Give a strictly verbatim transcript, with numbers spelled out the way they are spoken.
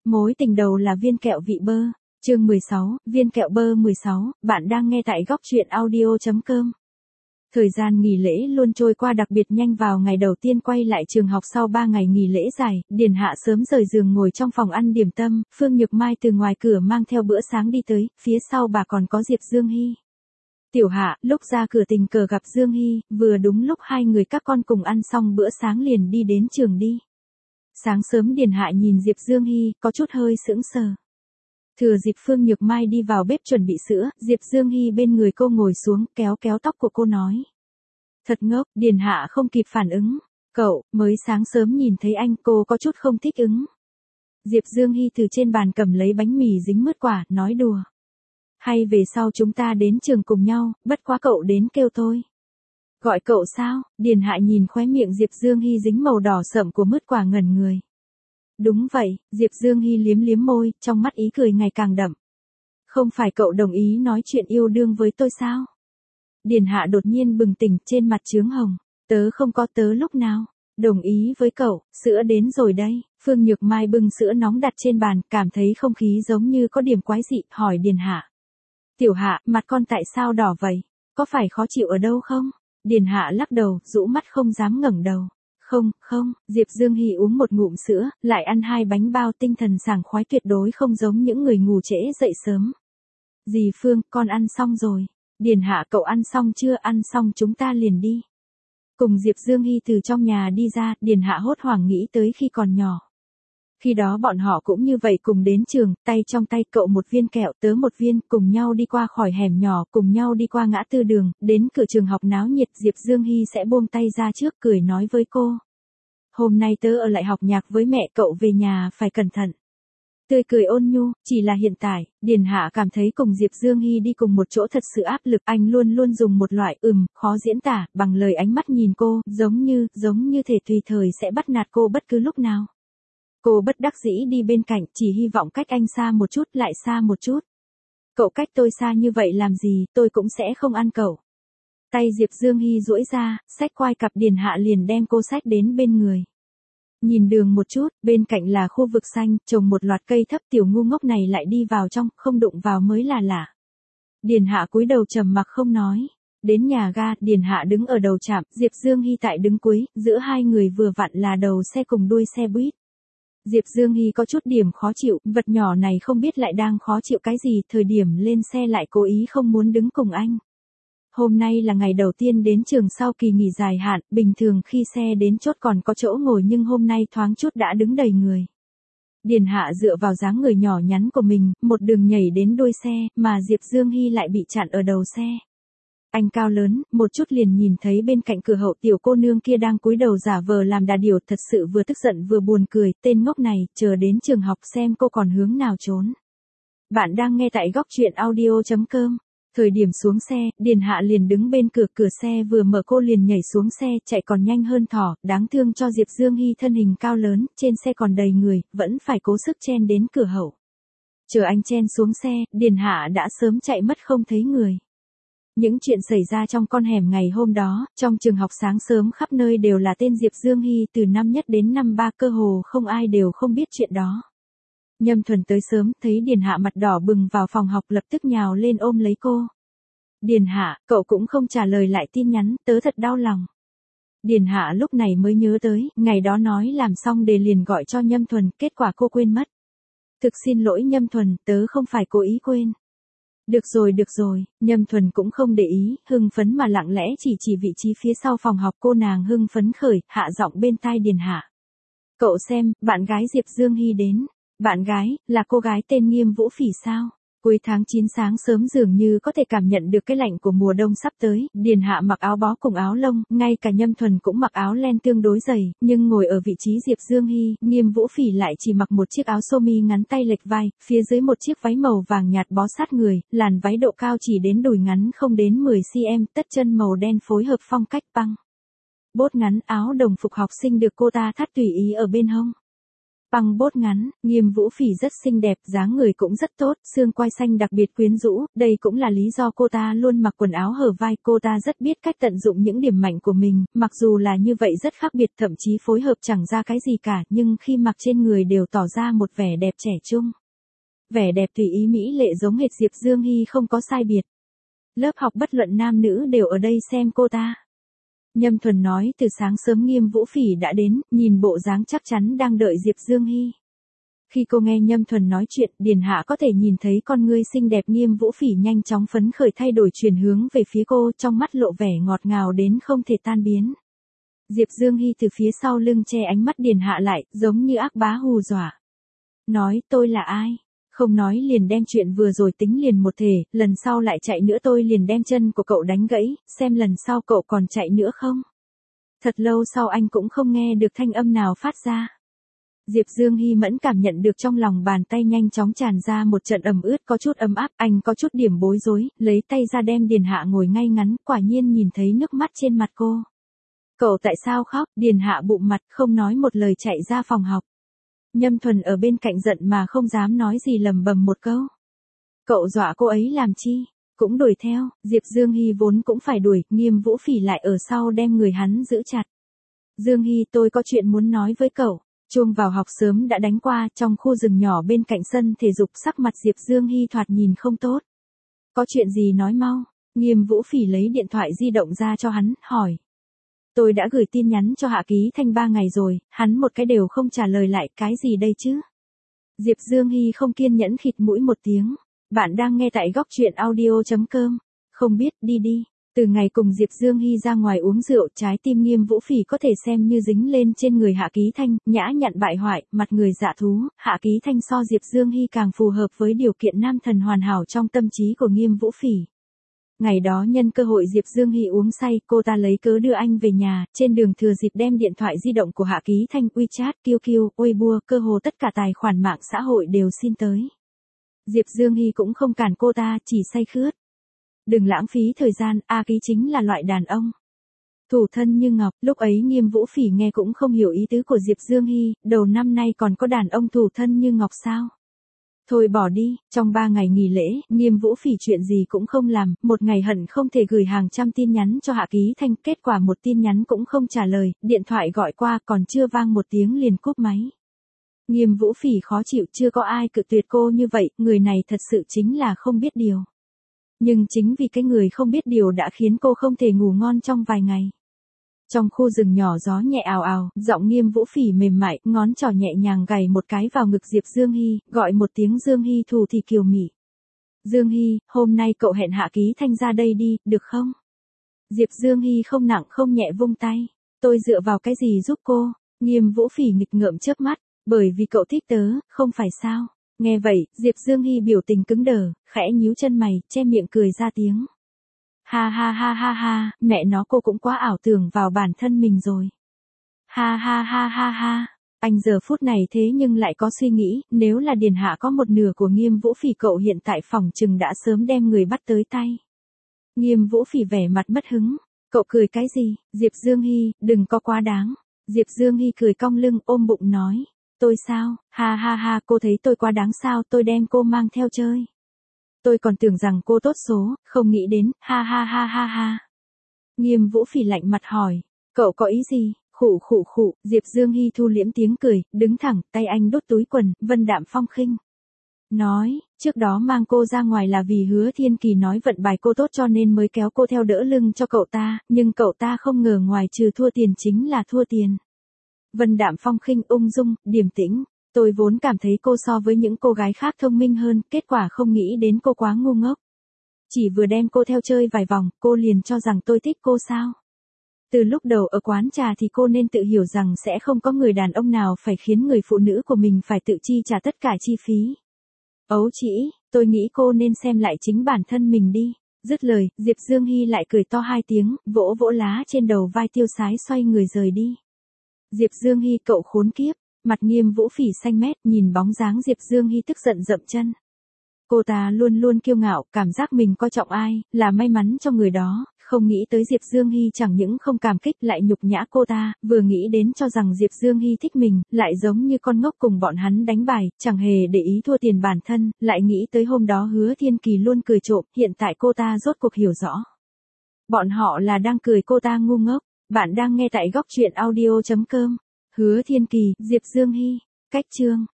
Mối tình đầu là viên kẹo vị bơ. Chương mười sáu, viên kẹo bơ mười sáu, bạn đang nghe tại góc truyện audio chấm com. Thời gian nghỉ lễ luôn trôi qua đặc biệt nhanh. Vào ngày đầu tiên quay lại trường học sau ba ngày nghỉ lễ dài, Điền Hạ sớm rời giường ngồi trong phòng ăn điểm tâm, Phương Nhược Mai từ ngoài cửa mang theo bữa sáng đi tới, phía sau bà còn có Diệp Dương Hy. Tiểu Hạ, lúc ra cửa tình cờ gặp Dương Hy, vừa đúng lúc hai người các con cùng ăn xong bữa sáng liền đi đến trường đi. Sáng sớm Điền Hạ nhìn Diệp Dương Hy, có chút hơi sững sờ. Thừa dịp Phương Nhược Mai đi vào bếp chuẩn bị sữa, Diệp Dương Hy bên người cô ngồi xuống, kéo kéo tóc của cô nói. Thật ngốc, Điền Hạ không kịp phản ứng. Cậu, mới sáng sớm nhìn thấy anh, cô có chút không thích ứng. Diệp Dương Hy từ trên bàn cầm lấy bánh mì dính mứt quả, nói đùa. Hay về sau chúng ta đến trường cùng nhau, bất quá cậu đến kêu tôi. Gọi cậu sao? Điền Hạ nhìn khóe miệng Diệp Dương Hy dính màu đỏ sậm của mứt quả ngẩn người. Đúng vậy, Diệp Dương Hy liếm liếm môi, trong mắt ý cười ngày càng đậm. Không phải cậu đồng ý nói chuyện yêu đương với tôi sao? Điền Hạ đột nhiên bừng tỉnh, trên mặt chướng hồng. Tớ không có, tớ lúc nào đồng ý với cậu, sữa đến rồi đây. Phương Nhược Mai bưng sữa nóng đặt trên bàn, cảm thấy không khí giống như có điểm quái dị, hỏi Điền Hạ. Tiểu Hạ, mặt con tại sao đỏ vậy? Có phải khó chịu ở đâu không? Điền Hạ lắc đầu, rũ mắt không dám ngẩng đầu. Không, không, Diệp Dương Hy uống một ngụm sữa, lại ăn hai bánh bao, tinh thần sảng khoái, tuyệt đối không giống những người ngủ trễ dậy sớm. Dì Phương, con ăn xong rồi. Điền Hạ, cậu ăn xong chưa? Ăn xong chúng ta liền đi. Cùng Diệp Dương Hy từ trong nhà đi ra, Điền Hạ hốt hoảng nghĩ tới khi còn nhỏ. Khi đó bọn họ cũng như vậy, cùng đến trường, tay trong tay, cậu một viên kẹo, tớ một viên, cùng nhau đi qua khỏi hẻm nhỏ, cùng nhau đi qua ngã tư đường, đến cửa trường học náo nhiệt. Diệp Dương Hy sẽ buông tay ra trước, cười nói với cô. Hôm nay tớ ở lại học nhạc với mẹ, cậu về nhà phải cẩn thận. Tươi cười ôn nhu, chỉ là hiện tại, Điền Hạ cảm thấy cùng Diệp Dương Hy đi cùng một chỗ thật sự áp lực. Anh luôn luôn dùng một loại ừm, khó diễn tả, bằng lời ánh mắt nhìn cô, giống như, giống như thể tùy thời sẽ bắt nạt cô bất cứ lúc nào. Cô bất đắc dĩ đi bên cạnh, chỉ hy vọng cách anh xa một chút, lại xa một chút. Cậu cách tôi xa như vậy làm gì, tôi cũng sẽ không ăn cậu. Tay Diệp Dương Hy duỗi ra, xách quai cặp. Điền Hạ liền đem cô xách đến bên người. Nhìn đường một chút, bên cạnh là khu vực xanh, trồng một loạt cây thấp, tiểu ngu ngốc này lại đi vào trong, không đụng vào mới là lạ. Điền Hạ cúi đầu trầm mặc không nói. Đến nhà ga, Điền Hạ đứng ở đầu trạm, Diệp Dương Hy tại đứng cuối, giữa hai người vừa vặn là đầu xe cùng đuôi xe buýt. Diệp Dương Hy có chút điểm khó chịu, vật nhỏ này không biết lại đang khó chịu cái gì, thời điểm lên xe lại cố ý không muốn đứng cùng anh. Hôm nay là ngày đầu tiên đến trường sau kỳ nghỉ dài hạn, bình thường khi xe đến chốt còn có chỗ ngồi, nhưng hôm nay thoáng chút đã đứng đầy người. Điền Hạ dựa vào dáng người nhỏ nhắn của mình, một đường nhảy đến đuôi xe, mà Diệp Dương Hy lại bị chặn ở đầu xe. Anh cao lớn, một chút liền nhìn thấy bên cạnh cửa hậu tiểu cô nương kia đang cúi đầu giả vờ làm đà điểu, thật sự vừa tức giận vừa buồn cười, tên ngốc này, chờ đến trường học xem cô còn hướng nào trốn. Bạn đang nghe tại góc truyện audio chấm com. Thời điểm xuống xe, Điền Hạ liền đứng bên cửa, cửa xe vừa mở cô liền nhảy xuống xe, chạy còn nhanh hơn thỏ, đáng thương cho Diệp Dương Hy thân hình cao lớn, trên xe còn đầy người, vẫn phải cố sức chen đến cửa hậu. Chờ anh chen xuống xe, Điền Hạ đã sớm chạy mất không thấy người. Những chuyện xảy ra trong con hẻm ngày hôm đó, trong trường học sáng sớm khắp nơi đều là tên Diệp Dương Hy, từ năm nhất đến năm ba cơ hồ không ai đều không biết chuyện đó. Nhâm Thuần tới sớm, thấy Điền Hạ mặt đỏ bừng vào phòng học, lập tức nhào lên ôm lấy cô. Điền Hạ, cậu cũng không trả lời lại tin nhắn, tớ thật đau lòng. Điền Hạ lúc này mới nhớ tới, ngày đó nói làm xong đề liền gọi cho Nhâm Thuần, kết quả cô quên mất. Thực xin lỗi Nhâm Thuần, tớ không phải cố ý quên. Được rồi được rồi, Nhâm Thuần cũng không để ý, hưng phấn mà lặng lẽ chỉ chỉ vị trí phía sau phòng học. Cô nàng hưng phấn khởi, hạ giọng bên tai Điền Hạ. Cậu xem, bạn gái Diệp Dương Hy đến. Bạn gái, là cô gái tên Nghiêm Vũ Phỉ sao? Cuối tháng chín sáng sớm dường như có thể cảm nhận được cái lạnh của mùa đông sắp tới, Điền Hạ mặc áo bó cùng áo lông, ngay cả Nhâm Thuần cũng mặc áo len tương đối dày, nhưng ngồi ở vị trí Diệp Dương Hy, Nghiêm Vũ Phỉ lại chỉ mặc một chiếc áo sơ mi ngắn tay lệch vai, phía dưới một chiếc váy màu vàng nhạt bó sát người, làn váy độ cao chỉ đến đùi ngắn không đến mười xăng-ti-mét, tất chân màu đen phối hợp phong cách băng bốt ngắn, áo đồng phục học sinh được cô ta thắt tùy ý ở bên hông. băng bốt ngắn, Nghiêm Vũ Phỉ rất xinh đẹp, dáng người cũng rất tốt, xương quai xanh đặc biệt quyến rũ, đây cũng là lý do cô ta luôn mặc quần áo hở vai, cô ta rất biết cách tận dụng những điểm mạnh của mình, mặc dù là như vậy rất khác biệt, thậm chí phối hợp chẳng ra cái gì cả, nhưng khi mặc trên người đều tỏ ra một vẻ đẹp trẻ trung. Vẻ đẹp tùy ý mỹ lệ giống hệt Diệp Dương Hy không có sai biệt. Lớp học bất luận nam nữ đều ở đây xem cô ta. Nhâm Thuần nói từ sáng sớm Nghiêm Vũ Phỉ đã đến, nhìn bộ dáng chắc chắn đang đợi Diệp Dương Hy. Khi cô nghe Nhâm Thuần nói chuyện, Điền Hạ có thể nhìn thấy con ngươi xinh đẹp Nghiêm Vũ Phỉ nhanh chóng phấn khởi thay đổi chuyển hướng về phía cô, trong mắt lộ vẻ ngọt ngào đến không thể tan biến. Diệp Dương Hy từ phía sau lưng che ánh mắt Điền Hạ lại, giống như ác bá hù dọa. Nói tôi là ai? Không nói liền đem chuyện vừa rồi tính liền một thể, lần sau lại chạy nữa tôi liền đem chân của cậu đánh gãy, xem lần sau cậu còn chạy nữa không. Thật lâu sau anh cũng không nghe được thanh âm nào phát ra. Diệp Dương Hy mẫn cảm nhận được trong lòng bàn tay nhanh chóng tràn ra một trận ẩm ướt có chút ấm áp, anh có chút điểm bối rối, lấy tay ra đem Điền Hạ ngồi ngay ngắn, quả nhiên nhìn thấy nước mắt trên mặt cô. Cậu tại sao khóc? Điền Hạ bụng mặt không nói một lời chạy ra phòng học. Nhâm Thuần ở bên cạnh giận mà không dám nói gì lầm bầm một câu. Cậu dọa cô ấy làm chi? Cũng đuổi theo, Diệp Dương Hy vốn cũng phải đuổi, Nghiêm Vũ Phỉ lại ở sau đem người hắn giữ chặt. Dương Hy tôi có chuyện muốn nói với cậu. Chuông vào học sớm đã đánh qua, trong khu rừng nhỏ bên cạnh sân thể dục sắc mặt Diệp Dương Hy thoạt nhìn không tốt. Có chuyện gì nói mau, Nghiêm Vũ Phỉ lấy điện thoại di động ra cho hắn, hỏi. Tôi đã gửi tin nhắn cho Hạ Ký Thanh ba ngày rồi, hắn một cái đều không trả lời lại, cái gì đây chứ? Diệp Dương Hy không kiên nhẫn khịt mũi một tiếng. Bạn đang nghe tại góc truyện audio chấm com. Không biết, đi đi. Từ ngày cùng Diệp Dương Hy ra ngoài uống rượu, trái tim Nghiêm Vũ Phỉ có thể xem như dính lên trên người Hạ Ký Thanh, nhã nhặn bại hoại, mặt người dạ thú, Hạ Ký Thanh so Diệp Dương Hy càng phù hợp với điều kiện nam thần hoàn hảo trong tâm trí của Nghiêm Vũ Phỉ. Ngày đó nhân cơ hội Diệp Dương Hy uống say, cô ta lấy cớ đưa anh về nhà, trên đường thừa dịp đem điện thoại di động của Hạ Ký Thanh, WeChat, quy quy, Weibo, cơ hồ tất cả tài khoản mạng xã hội đều xin tới. Diệp Dương Hy cũng không cản cô ta, chỉ say khướt. Đừng lãng phí thời gian, A Ký chính là loại đàn ông thủ thân như ngọc, lúc ấy Nghiêm Vũ Phỉ nghe cũng không hiểu ý tứ của Diệp Dương Hy, đầu năm nay còn có đàn ông thủ thân như ngọc sao? Thôi bỏ đi, trong ba ngày nghỉ lễ, Nghiêm Vũ Phỉ chuyện gì cũng không làm, một ngày hận không thể gửi hàng trăm tin nhắn cho Hạ Ký Thanh, kết quả một tin nhắn cũng không trả lời, điện thoại gọi qua còn chưa vang một tiếng liền cúp máy. Nghiêm Vũ Phỉ khó chịu, chưa có ai cự tuyệt cô như vậy, người này thật sự chính là không biết điều. Nhưng chính vì cái người không biết điều đã khiến cô không thể ngủ ngon trong vài ngày. Trong khu rừng nhỏ gió nhẹ ào ào, giọng Nghiêm Vũ Phỉ mềm mại, ngón trỏ nhẹ nhàng gảy một cái vào ngực Diệp Dương Hy, gọi một tiếng Dương Hy thù thì kiều mị. Dương Hy, hôm nay cậu hẹn Hạ Ký Thanh ra đây đi, được không? Diệp Dương Hy không nặng không nhẹ vung tay. Tôi dựa vào cái gì giúp cô? Nghiêm Vũ Phỉ nghịch ngợm chớp mắt, bởi vì cậu thích tớ, không phải sao? Nghe vậy, Diệp Dương Hy biểu tình cứng đờ, khẽ nhíu chân mày, che miệng cười ra tiếng. Ha ha ha ha ha, mẹ nó cô cũng quá ảo tưởng vào bản thân mình rồi. Ha ha ha ha ha, anh giờ phút này thế nhưng lại có suy nghĩ, nếu là Điền Hạ có một nửa của Nghiêm Vũ Phỉ cậu hiện tại phòng trừng đã sớm đem người bắt tới tay. Nghiêm Vũ Phỉ vẻ mặt mất hứng, cậu cười cái gì, Diệp Dương Hy, đừng có quá đáng. Diệp Dương Hy cười cong lưng ôm bụng nói. Tôi sao, ha ha ha, cô thấy tôi quá đáng sao, tôi đem cô mang theo chơi. Tôi còn tưởng rằng cô tốt số, không nghĩ đến, ha ha ha ha ha. Nghiêm Vũ Phỉ lạnh mặt hỏi, cậu có ý gì, khụ khụ khụ, Diệp Dương Hy thu liễm tiếng cười, đứng thẳng, tay anh đút túi quần, vân đạm phong khinh. Nói, trước đó mang cô ra ngoài là vì Hứa Thiên Kỳ nói vận bài cô tốt cho nên mới kéo cô theo đỡ lưng cho cậu ta, nhưng cậu ta không ngờ ngoài trừ thua tiền chính là thua tiền. Vân đạm phong khinh ung dung, điềm tĩnh, tôi vốn cảm thấy cô so với những cô gái khác thông minh hơn, kết quả không nghĩ đến cô quá ngu ngốc. Chỉ vừa đem cô theo chơi vài vòng, cô liền cho rằng tôi thích cô sao? Từ lúc đầu ở quán trà thì cô nên tự hiểu rằng sẽ không có người đàn ông nào phải khiến người phụ nữ của mình phải tự chi trả tất cả chi phí. Ấu chỉ, tôi nghĩ cô nên xem lại chính bản thân mình đi. Dứt lời, Diệp Dương Hy lại cười to hai tiếng, vỗ vỗ lá trên đầu vai tiêu sái xoay người rời đi. Diệp Dương Hy cậu khốn kiếp, mặt Nghiêm Vũ Phỉ xanh mét, nhìn bóng dáng Diệp Dương Hy tức giận dậm chân. Cô ta luôn luôn kiêu ngạo, cảm giác mình coi trọng ai, là may mắn cho người đó, không nghĩ tới Diệp Dương Hy chẳng những không cảm kích lại nhục nhã cô ta, vừa nghĩ đến cho rằng Diệp Dương Hy thích mình, lại giống như con ngốc cùng bọn hắn đánh bài, chẳng hề để ý thua tiền bản thân, lại nghĩ tới hôm đó Hứa Thiên Kỳ luôn cười trộm, hiện tại cô ta rốt cuộc hiểu rõ. Bọn họ là đang cười cô ta ngu ngốc. Bạn đang nghe tại góc truyện audio chấm com. Hứa Thiên Kỳ, Diệp Dương Hy. Cách chương